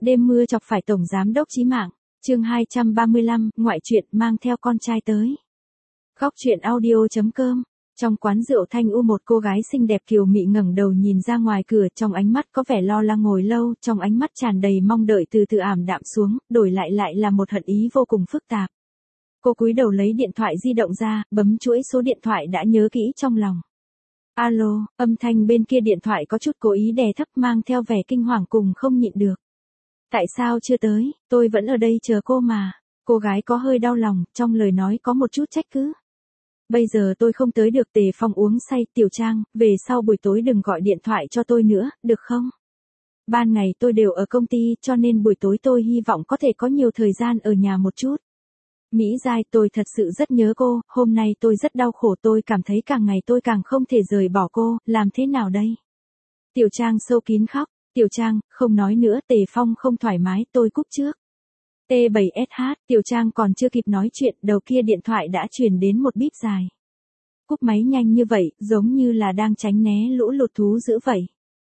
Đêm mưa chọc phải tổng giám đốc chí mạng. Chương 235, ngoại truyện mang theo con trai tới. Góc truyện audio.com. Trong quán rượu Thanh U, một cô gái xinh đẹp kiều mị ngẩng đầu nhìn ra ngoài cửa, trong ánh mắt có vẻ lo lắng ngồi lâu, trong ánh mắt tràn đầy mong đợi từ từ ảm đạm xuống, đổi lại là một hận ý vô cùng phức tạp. Cô cúi đầu lấy điện thoại di động ra, bấm chuỗi số điện thoại đã nhớ kỹ trong lòng. Alo, âm thanh bên kia điện thoại có chút cố ý đè thấp, mang theo vẻ kinh hoàng cùng không nhịn được. Tại sao chưa tới, tôi vẫn ở đây chờ cô mà. Cô gái có hơi đau lòng, trong lời nói có một chút trách cứ. Bây giờ tôi không tới được, Tề Phong uống say. Tiểu Trang, về sau buổi tối đừng gọi điện thoại cho tôi nữa, được không? Ban ngày tôi đều ở công ty, cho nên buổi tối tôi hy vọng có thể có nhiều thời gian ở nhà một chút. Mỹ Giai, tôi thật sự rất nhớ cô, hôm nay tôi rất đau khổ, tôi cảm thấy càng ngày tôi càng không thể rời bỏ cô, làm thế nào đây? Tiểu Trang sâu kín khóc. Tiểu Trang, không nói nữa, Tề Phong không thoải mái, tôi cúp trước. T7SH, Tiểu Trang còn chưa kịp nói chuyện, đầu kia điện thoại đã truyền đến một bíp dài. Cúp máy nhanh như vậy, giống như là đang tránh né lũ lụt thú dữ vậy.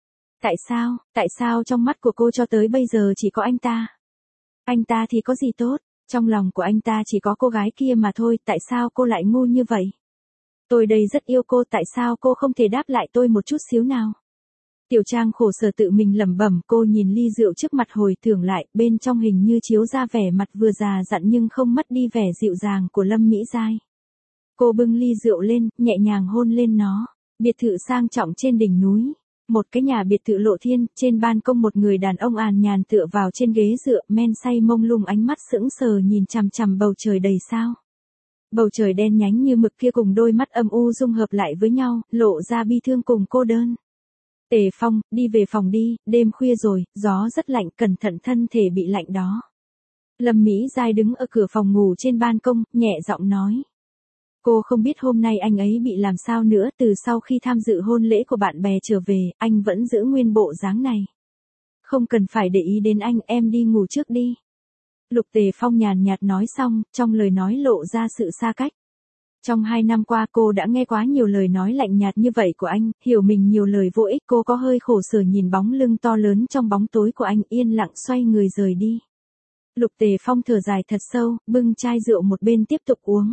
Tại sao trong mắt của cô cho tới bây giờ chỉ có anh ta? Anh ta thì có gì tốt, trong lòng của anh ta chỉ có cô gái kia mà thôi, tại sao cô lại ngu như vậy? Tôi đây rất yêu cô, tại sao cô không thể đáp lại tôi một chút xíu nào? Tiểu Trang khổ sở tự mình lẩm bẩm, cô nhìn ly rượu trước mặt hồi tưởng lại, bên trong hình như chiếu ra vẻ mặt vừa già dặn nhưng không mất đi vẻ dịu dàng của Lâm Mỹ Giai. Cô bưng ly rượu lên, nhẹ nhàng hôn lên nó. Biệt thự sang trọng trên đỉnh núi. Một cái nhà biệt thự lộ thiên, trên ban công một người đàn ông an nhàn tựa vào trên ghế dựa, men say mông lung, ánh mắt sững sờ nhìn chằm chằm bầu trời đầy sao. Bầu trời đen nhánh như mực kia cùng đôi mắt âm u dung hợp lại với nhau, lộ ra bi thương cùng cô đơn. Tề Phong, đi về phòng đi, đêm khuya rồi, gió rất lạnh, cẩn thận thân thể bị lạnh đó. Lâm Mỹ Giai đứng ở cửa phòng ngủ trên ban công, nhẹ giọng nói. Cô không biết hôm nay anh ấy bị làm sao nữa, từ sau khi tham dự hôn lễ của bạn bè trở về, anh vẫn giữ nguyên bộ dáng này. Không cần phải để ý đến anh, em đi ngủ trước đi. Lục Tề Phong nhàn nhạt nói xong, trong lời nói lộ ra sự xa cách. Trong 2 năm qua cô đã nghe quá nhiều lời nói lạnh nhạt như vậy của anh, hiểu mình nhiều lời vô ích, cô có hơi khổ sở nhìn bóng lưng to lớn trong bóng tối của anh, yên lặng xoay người rời đi. Lục Tề Phong thở dài thật sâu, bưng chai rượu một bên tiếp tục uống.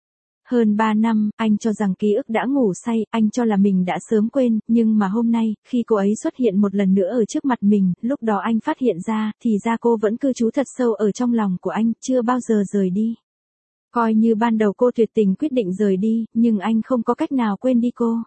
Hơn 3 năm, anh cho rằng ký ức đã ngủ say, anh cho là mình đã sớm quên, nhưng mà hôm nay, khi cô ấy xuất hiện một lần nữa ở trước mặt mình, lúc đó anh phát hiện ra, thì ra cô vẫn cư trú thật sâu ở trong lòng của anh, chưa bao giờ rời đi. Coi như ban đầu cô tuyệt tình quyết định rời đi, nhưng anh không có cách nào quên đi cô.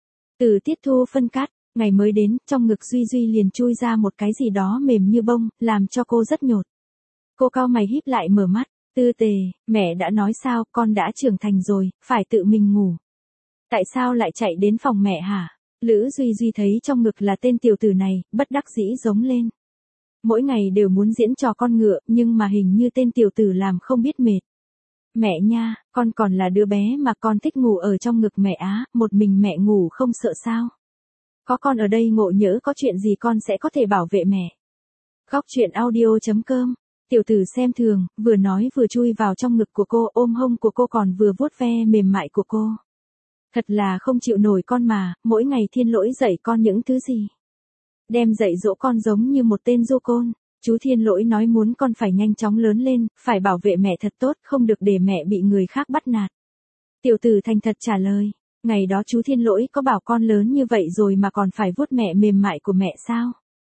Từ tiết thu phân cát, ngày mới đến, trong ngực Duy Duy liền chui ra một cái gì đó mềm như bông, làm cho cô rất nhột. Cô cau mày híp lại mở mắt, Tư Tề, mẹ đã nói sao, con đã trưởng thành rồi, phải tự mình ngủ. Tại sao lại chạy đến phòng mẹ hả? Lữ Duy Duy thấy trong ngực là tên tiểu tử này, bất đắc dĩ giống lên. Mỗi ngày đều muốn diễn trò con ngựa, nhưng mà hình như tên tiểu tử làm không biết mệt. Mẹ nha, con còn là đứa bé mà con thích ngủ ở trong ngực mẹ á, một mình mẹ ngủ không sợ sao? Có con ở đây ngộ nhỡ có chuyện gì con sẽ có thể bảo vệ mẹ. Góc truyện audio.com. Tiểu tử xem thường, vừa nói vừa chui vào trong ngực của cô, ôm hông của cô còn vừa vuốt ve mềm mại của cô. Thật là không chịu nổi con mà, mỗi ngày Thiên Lỗi dạy con những thứ gì. Đem dạy dỗ con giống như một tên du côn. Chú Thiên Lỗi nói muốn con phải nhanh chóng lớn lên, phải bảo vệ mẹ thật tốt, không được để mẹ bị người khác bắt nạt. Tiểu tử thành thật trả lời, ngày đó chú Thiên Lỗi có bảo con lớn như vậy rồi mà còn phải vuốt mẹ mềm mại của mẹ sao?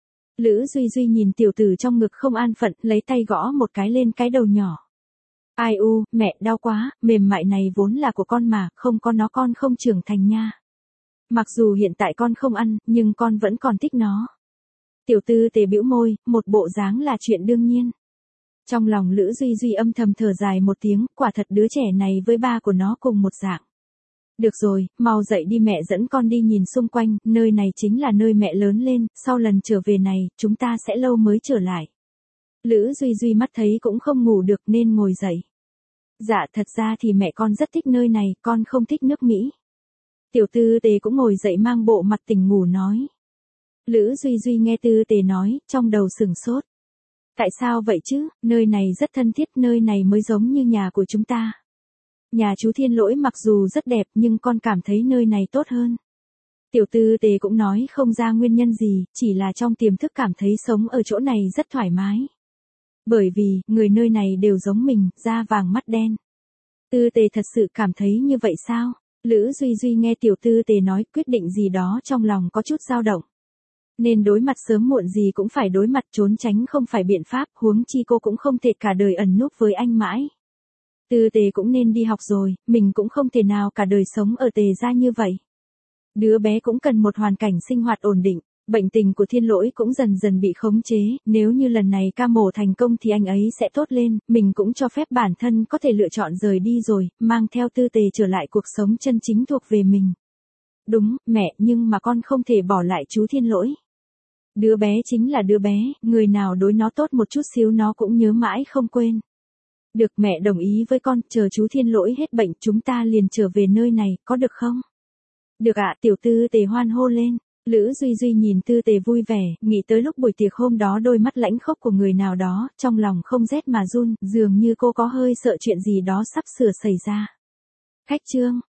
Lữ Duy Duy nhìn tiểu tử trong ngực không an phận, lấy tay gõ một cái lên cái đầu nhỏ. Ai u, mẹ đau quá, mềm mại này vốn là của con mà, không có nó con không trưởng thành nha. Mặc dù hiện tại con không ăn, nhưng con vẫn còn thích nó. Tiểu Tư Tề bĩu môi, một bộ dáng là chuyện đương nhiên. Trong lòng Lữ Duy Duy âm thầm thở dài một tiếng, quả thật đứa trẻ này với ba của nó cùng một dạng. Được rồi, mau dậy đi, mẹ dẫn con đi nhìn xung quanh, nơi này chính là nơi mẹ lớn lên, sau lần trở về này, chúng ta sẽ lâu mới trở lại. Lữ Duy Duy mắt thấy cũng không ngủ được nên ngồi dậy. Dạ thật ra thì mẹ con rất thích nơi này, con không thích nước Mỹ. Tiểu Tư Tề cũng ngồi dậy mang bộ mặt tỉnh ngủ nói. Lữ Duy Duy nghe Tư Tề nói, trong đầu sửng sốt. Tại sao vậy chứ, nơi này rất thân thiết, nơi này mới giống như nhà của chúng ta. Nhà chú Thiên Lỗi mặc dù rất đẹp nhưng con cảm thấy nơi này tốt hơn. Tiểu tư tề cũng nói không ra nguyên nhân gì, chỉ là trong tiềm thức cảm thấy sống ở chỗ này rất thoải mái. Bởi vì, người nơi này đều giống mình, da vàng mắt đen. Tư tề thật sự cảm thấy như vậy sao? Lữ Duy Duy nghe tiểu tư tề nói quyết định gì đó trong lòng có chút dao động. Nên đối mặt sớm muộn gì cũng phải đối mặt, trốn tránh không phải biện pháp, huống chi cô cũng không thể cả đời ẩn núp với anh mãi. Tư tề cũng nên đi học rồi, mình cũng không thể nào cả đời sống ở tề gia như vậy. Đứa bé cũng cần một hoàn cảnh sinh hoạt ổn định, bệnh tình của Thiên Lỗi cũng dần dần bị khống chế, nếu như lần này ca mổ thành công thì anh ấy sẽ tốt lên, mình cũng cho phép bản thân có thể lựa chọn rời đi rồi, mang theo tư tề trở lại cuộc sống chân chính thuộc về mình. Đúng, mẹ, nhưng mà con không thể bỏ lại chú Thiên Lỗi. Đứa bé chính là đứa bé, người nào đối nó tốt một chút xíu nó cũng nhớ mãi không quên. Được, mẹ đồng ý với con, chờ chú Thiên Lỗi hết bệnh chúng ta liền trở về nơi này, có được không? Được ạ, tiểu tư tề hoan hô lên. Lữ Duy Duy nhìn tư tề vui vẻ, nghĩ tới lúc buổi tiệc hôm đó đôi mắt lãnh khốc của người nào đó, trong lòng không rét mà run, dường như cô có hơi sợ chuyện gì đó sắp sửa xảy ra. Khách trương.